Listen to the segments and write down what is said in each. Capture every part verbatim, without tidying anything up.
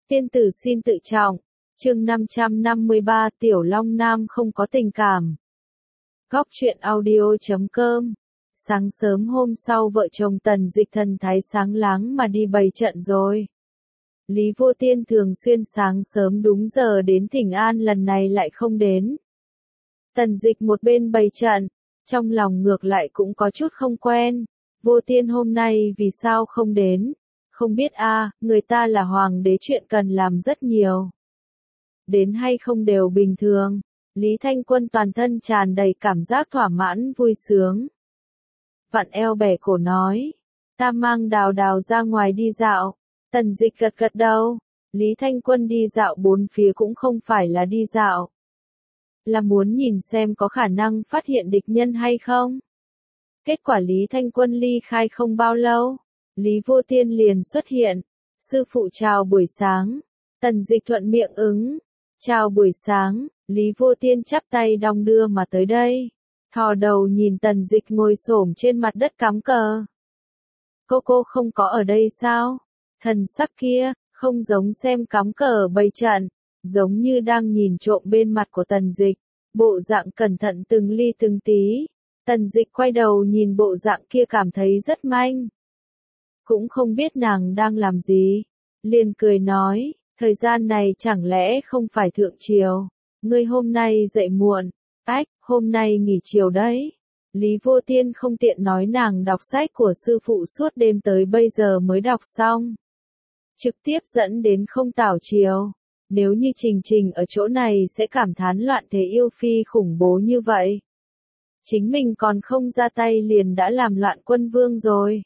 Tiên tử xin tự trọng. Chương năm trăm năm mươi ba Tiểu Long Nam không có tình cảm. Góc truyện audio chấm com. Sáng sớm hôm sau vợ chồng Tần Dịch thần thái sáng láng mà đi bày trận rồi. Lý Vô Tiên thường xuyên sáng sớm đúng giờ đến thỉnh an, lần này lại không đến. Tần Dịch một bên bày trận, trong lòng ngược lại cũng có chút không quen. Vô Tiên hôm nay vì sao không đến? Không biết a, à, người ta là hoàng đế, chuyện cần làm rất nhiều. Đến hay không đều bình thường. Lý Thanh Quân toàn thân tràn đầy cảm giác thỏa mãn vui sướng. Vặn eo bẻ cổ nói, ta mang Đào Đào ra ngoài đi dạo. Tần Dịch gật gật đầu. Lý Thanh Quân đi dạo bốn phía cũng không phải là đi dạo, là muốn nhìn xem có khả năng phát hiện địch nhân hay không. Kết quả Lý Thanh Quân ly khai không bao lâu, Lý Vô Tiên liền xuất hiện. Sư phụ chào buổi sáng. Tần Dịch thuận miệng ứng. Chào buổi sáng. Lý Vô Tiên chắp tay đong đưa mà tới đây. Thò đầu nhìn Tần Dịch ngồi xổm trên mặt đất cắm cờ. Cô cô không có ở đây sao? Thần sắc kia, không giống xem cắm cờ bày trận, giống như đang nhìn trộm bên mặt của Tần Dịch, bộ dạng cẩn thận từng ly từng tí. Tần Dịch quay đầu nhìn bộ dạng kia cảm thấy rất manh. Cũng không biết nàng đang làm gì. Liền cười nói, thời gian này chẳng lẽ không phải thượng triều? Ngươi hôm nay dậy muộn. Ách, hôm nay nghỉ chiều đấy. Lý Vô Tiên không tiện nói nàng đọc sách của sư phụ suốt đêm tới bây giờ mới đọc xong. Trực tiếp dẫn đến không tảo chiều. Nếu như Trình Trình ở chỗ này sẽ cảm thán loạn thế yêu phi khủng bố như vậy. Chính mình còn không ra tay liền đã làm loạn quân vương rồi.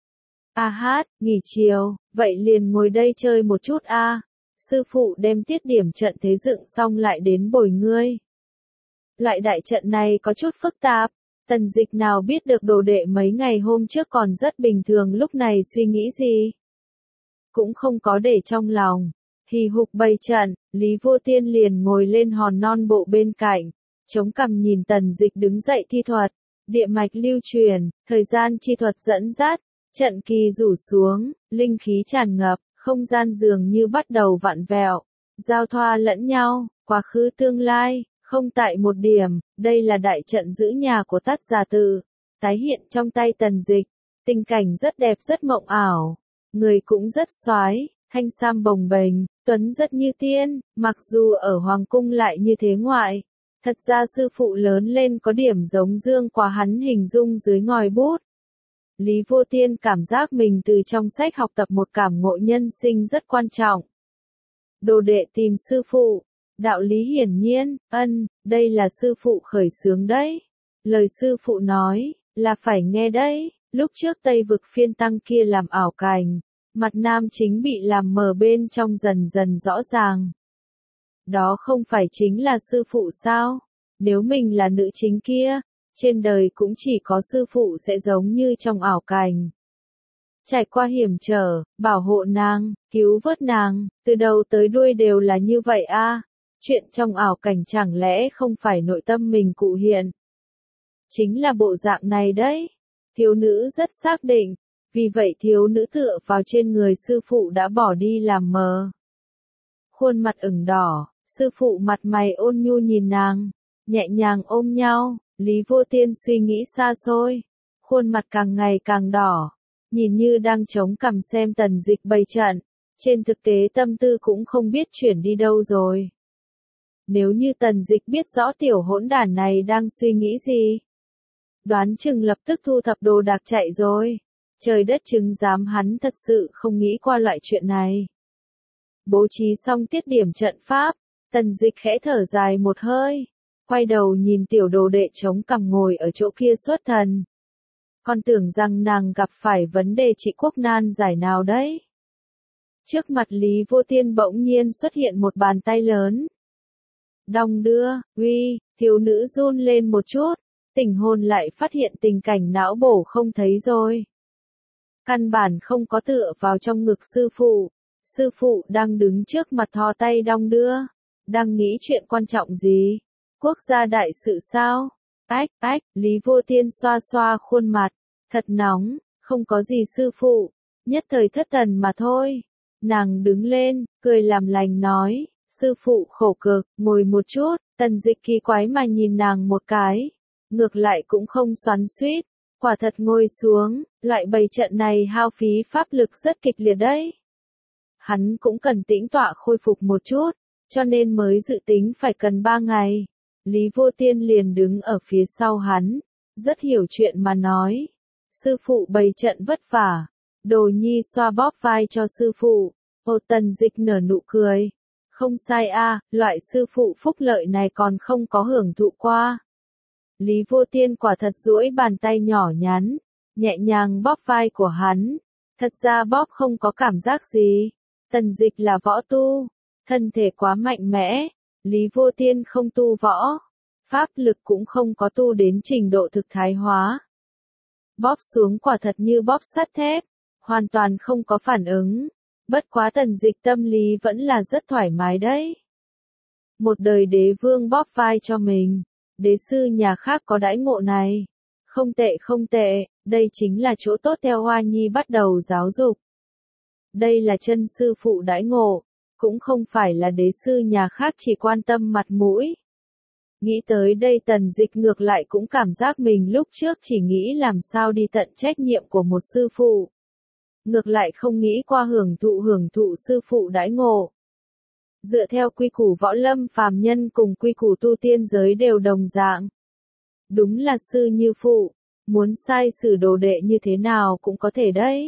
A hát, nghỉ chiều, vậy liền ngồi đây chơi một chút a. À. Sư phụ đem tiết điểm trận thế dựng xong lại đến bồi ngươi. Loại đại trận này có chút phức tạp. Tần Dịch nào biết được đồ đệ mấy ngày hôm trước còn rất bình thường, lúc này suy nghĩ gì cũng không có để trong lòng. Hì hục bày trận, Lý Vô Tiên liền ngồi lên hòn non bộ bên cạnh, chống cằm nhìn Tần Dịch đứng dậy thi thuật. Địa mạch lưu truyền, thời gian chi thuật dẫn dắt, trận kỳ rủ xuống, linh khí tràn ngập, không gian dường như bắt đầu vặn vẹo, giao thoa lẫn nhau, quá khứ tương lai, không tại một điểm. Đây là đại trận giữ nhà của Tát Gia Tự, tái hiện trong tay Tần Dịch. Tình cảnh rất đẹp, rất mộng ảo, người cũng rất soái, thanh sam bồng bềnh, tuấn rất như tiên, mặc dù ở hoàng cung lại như thế ngoại. Thật ra sư phụ lớn lên có điểm giống Dương Quá, hắn hình dung dưới ngòi bút. Lý Vô Tiên cảm giác mình từ trong sách học tập một cảm ngộ nhân sinh rất quan trọng. Đồ đệ tìm sư phụ, đạo lý hiển nhiên, ân, đây là sư phụ khởi xướng đấy. Lời sư phụ nói, là phải nghe đấy. Lúc trước Tây vực phiên tăng kia làm ảo cảnh, mặt nam chính bị làm mờ, bên trong dần dần rõ ràng. Đó không phải chính là sư phụ sao? Nếu mình là nữ chính kia, trên đời cũng chỉ có sư phụ sẽ giống như trong ảo cảnh. Trải qua hiểm trở, bảo hộ nàng, cứu vớt nàng, từ đầu tới đuôi đều là như vậy a. À. Chuyện trong ảo cảnh chẳng lẽ không phải nội tâm mình cụ hiện? Chính là bộ dạng này đấy. Thiếu nữ rất xác định, vì vậy thiếu nữ tựa vào trên người sư phụ đã bỏ đi làm mờ. Khuôn mặt ửng đỏ, sư phụ mặt mày ôn nhu nhìn nàng, nhẹ nhàng ôm nhau. Lý Vô Tiên suy nghĩ xa xôi, khuôn mặt càng ngày càng đỏ, nhìn như đang chống cằm xem Tần Dịch bày trận, trên thực tế tâm tư cũng không biết chuyển đi đâu rồi. Nếu như Tần Dịch biết rõ tiểu hỗn đản này đang suy nghĩ gì, đoán chừng lập tức thu thập đồ đạc chạy rồi. Trời đất chứng giám hắn thật sự không nghĩ qua loại chuyện này. Bố trí xong tiết điểm trận pháp, Tần Dịch khẽ thở dài một hơi, quay đầu nhìn tiểu đồ đệ chống cằm ngồi ở chỗ kia xuất thần. Còn tưởng rằng nàng gặp phải vấn đề trị quốc nan giải nào đấy. Trước mặt Lý Vô Tiên bỗng nhiên xuất hiện một bàn tay lớn. Đong đưa, uy, thiếu nữ run lên một chút, tỉnh hồn lại phát hiện tình cảnh não bổ không thấy rồi. Căn bản không có tựa vào trong ngực sư phụ. Sư phụ đang đứng trước mặt thò tay đong đưa. Đang nghĩ chuyện quan trọng gì? Quốc gia đại sự sao? Ách, ách, Lý Vô Tiên xoa xoa khuôn mặt. Thật nóng, không có gì sư phụ. Nhất thời thất thần mà thôi. Nàng đứng lên, cười làm lành nói, sư phụ khổ cực, ngồi một chút. Tần Dịch kỳ quái mà nhìn nàng một cái, ngược lại cũng không xoắn xuýt, quả thật ngồi xuống, loại bày trận này hao phí pháp lực rất kịch liệt đấy. Hắn cũng cần tĩnh tọa khôi phục một chút, cho nên mới dự tính phải cần ba ngày. Lý Vô Tiên liền đứng ở phía sau hắn, rất hiểu chuyện mà nói, sư phụ bày trận vất vả. Đồ Nhi xoa bóp vai cho sư phụ. Ô Tần Dịch nở nụ cười. Không sai a, loại sư phụ phúc lợi này còn không có hưởng thụ qua. Lý Vô Tiên quả thật duỗi bàn tay nhỏ nhắn, nhẹ nhàng bóp vai của hắn. Thật ra bóp không có cảm giác gì. Tần Dịch là võ tu, thân thể quá mạnh mẽ. Lý Vô Tiên không tu võ, pháp lực cũng không có tu đến trình độ thực thái hóa. Bóp xuống quả thật như bóp sắt thép, hoàn toàn không có phản ứng. Bất quá Tần Dịch tâm lý vẫn là rất thoải mái đấy. Một đời đế vương bóp vai cho mình, đế sư nhà khác có đãi ngộ này. Không tệ không tệ, đây chính là chỗ tốt theo Hoa Nhi bắt đầu giáo dục. Đây là chân sư phụ đãi ngộ, cũng không phải là đế sư nhà khác chỉ quan tâm mặt mũi. Nghĩ tới đây Tần Dịch ngược lại cũng cảm giác mình lúc trước chỉ nghĩ làm sao đi tận trách nhiệm của một sư phụ. Ngược lại không nghĩ qua hưởng thụ hưởng thụ sư phụ đãi ngộ. Dựa theo quy củ võ lâm phàm nhân cùng quy củ tu tiên giới đều đồng dạng. Đúng là sư như phụ, muốn sai xử đồ đệ như thế nào cũng có thể đấy.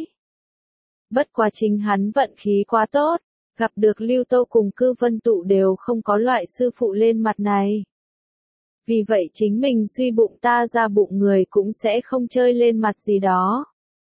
Bất quá chính hắn vận khí quá tốt, gặp được Lưu Tâu cùng Cư Vân Tụ đều không có loại sư phụ lên mặt này. Vì vậy chính mình suy bụng ta ra bụng người cũng sẽ không chơi lên mặt gì đó.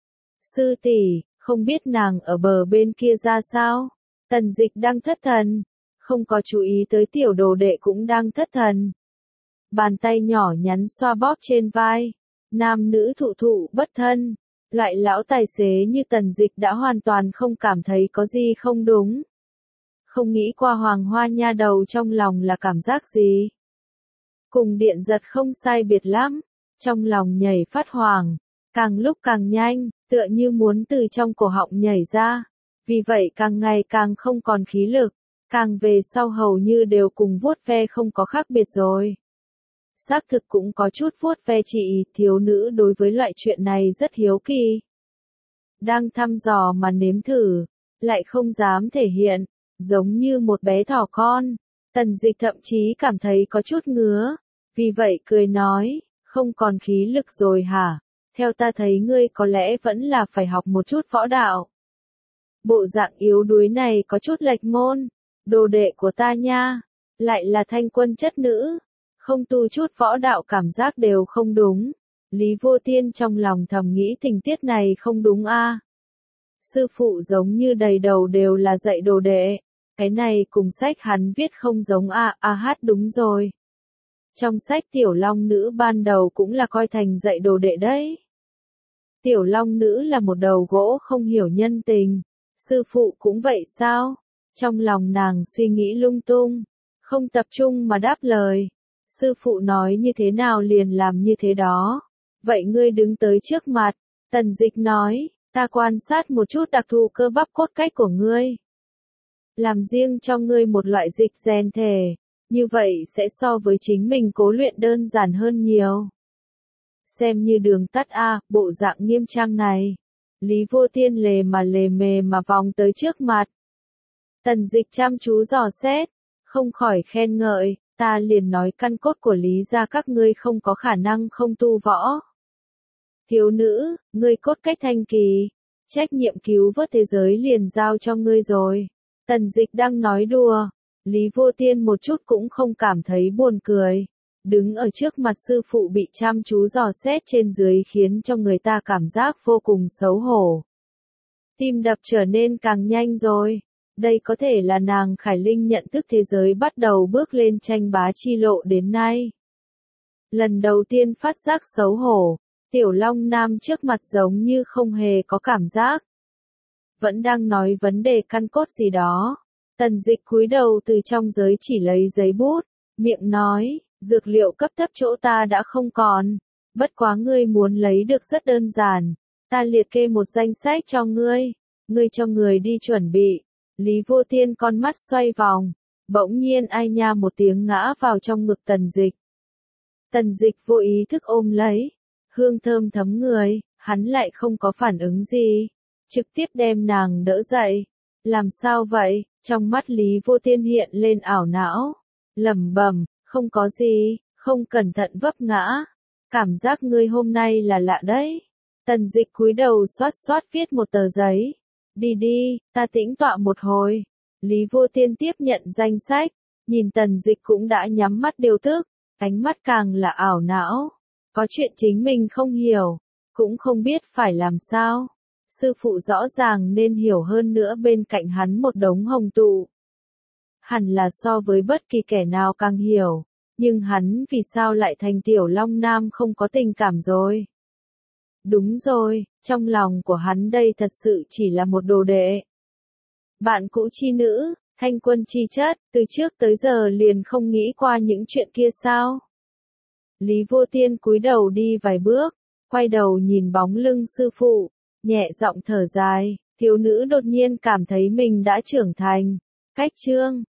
Sư tỷ, không biết nàng ở bờ bên kia ra sao? Tần Dịch đang thất thần, không có chú ý tới tiểu đồ đệ cũng đang thất thần. Bàn tay nhỏ nhắn xoa bóp trên vai, nam nữ thụ thụ bất thân, loại lão tài xế như Tần Dịch đã hoàn toàn không cảm thấy có gì không đúng. Không nghĩ qua Hoàng Hoa nha đầu trong lòng là cảm giác gì. Cùng điện giật không sai biệt lắm, trong lòng nhảy phát hoàng, càng lúc càng nhanh, tựa như muốn từ trong cổ họng nhảy ra, vì vậy càng ngày càng không còn khí lực, càng về sau hầu như đều cùng vuốt ve không có khác biệt rồi. Xác thực cũng có chút vuốt ve chị, thiếu nữ đối với loại chuyện này rất hiếu kỳ. Đang thăm dò mà nếm thử, lại không dám thể hiện, giống như một bé thỏ con. Tần Dịch thậm chí cảm thấy có chút ngứa, vì vậy cười nói, không còn khí lực rồi hả? Theo ta thấy ngươi có lẽ vẫn là phải học một chút võ đạo. Bộ dạng yếu đuối này có chút lệch môn, đồ đệ của ta nha, lại là thanh quân chất nữ, không tu chút võ đạo cảm giác đều không đúng. Lý Vô Tiên trong lòng thầm nghĩ tình tiết này không đúng a. Sư phụ giống như đầy đầu đều là dạy đồ đệ. Cái này cùng sách hắn viết không giống a, a hát đúng rồi. Trong sách Tiểu Long Nữ ban đầu cũng là coi thành dạy đồ đệ đấy. Tiểu Long Nữ là một đầu gỗ không hiểu nhân tình, sư phụ cũng vậy sao? Trong lòng nàng suy nghĩ lung tung, không tập trung mà đáp lời. Sư phụ nói như thế nào liền làm như thế đó. Vậy ngươi đứng tới trước mặt, Tần Dịch nói, ta quan sát một chút đặc thù cơ bắp cốt cách của ngươi. Làm riêng cho ngươi một loại dịch rèn thể, như vậy sẽ so với chính mình cố luyện đơn giản hơn nhiều. Xem như đường tắt a, bộ dạng nghiêm trang này. Lý Vô Tiên lề mà lề mề mà vòng tới trước mặt. Tần Dịch chăm chú dò xét, không khỏi khen ngợi, ta liền nói căn cốt của Lý gia các ngươi không có khả năng không tu võ. Thiếu nữ, ngươi cốt cách thanh kỳ, trách nhiệm cứu vớt thế giới liền giao cho ngươi rồi. Tần Dịch đang nói đùa, Lý Vô Tiên một chút cũng không cảm thấy buồn cười. Đứng ở trước mặt sư phụ bị chăm chú dò xét trên dưới khiến cho người ta cảm giác vô cùng xấu hổ. Tim đập trở nên càng nhanh rồi. Đây có thể là nàng Khải Linh nhận thức thế giới bắt đầu bước lên tranh bá chi lộ đến nay. Lần đầu tiên phát giác xấu hổ, Tiểu Long Nam trước mặt giống như không hề có cảm giác. Vẫn đang nói vấn đề căn cốt gì đó. Tần Dịch cúi đầu từ trong giới chỉ lấy giấy bút, miệng nói, dược liệu cấp thấp chỗ ta đã không còn. Bất quá ngươi muốn lấy được rất đơn giản. Ta liệt kê một danh sách cho ngươi. Ngươi cho người đi chuẩn bị. Lý Vô Tiên con mắt xoay vòng, bỗng nhiên ai nha một tiếng ngã vào trong ngực Tần Dịch. Tần Dịch vô ý thức ôm lấy, hương thơm thấm người, hắn lại không có phản ứng gì, trực tiếp đem nàng đỡ dậy. Làm sao vậy? Trong mắt Lý Vô Tiên hiện lên ảo não, lẩm bẩm, không có gì, không cẩn thận vấp ngã. Cảm giác ngươi hôm nay là lạ đấy. Tần Dịch cúi đầu xoát xoát viết một tờ giấy. Đi đi, ta tĩnh tọa một hồi. Lý Vô Tiên tiếp nhận danh sách, nhìn Tần Dịch cũng đã nhắm mắt điều tức, ánh mắt càng là ảo não. Có chuyện chính mình không hiểu, cũng không biết phải làm sao. Sư phụ rõ ràng nên hiểu hơn nữa, bên cạnh hắn một đống hồng tụ. Hẳn là so với bất kỳ kẻ nào càng hiểu, nhưng hắn vì sao lại thành Tiểu Long Nam không có tình cảm rồi? Đúng rồi, trong lòng của hắn đây thật sự chỉ là một đồ đệ. Bạn cũ chi nữ, thanh quân chi chất, từ trước tới giờ liền không nghĩ qua những chuyện kia sao? Lý Vô Tiên cúi đầu đi vài bước, quay đầu nhìn bóng lưng sư phụ, nhẹ giọng thở dài, thiếu nữ đột nhiên cảm thấy mình đã trưởng thành. Cách chương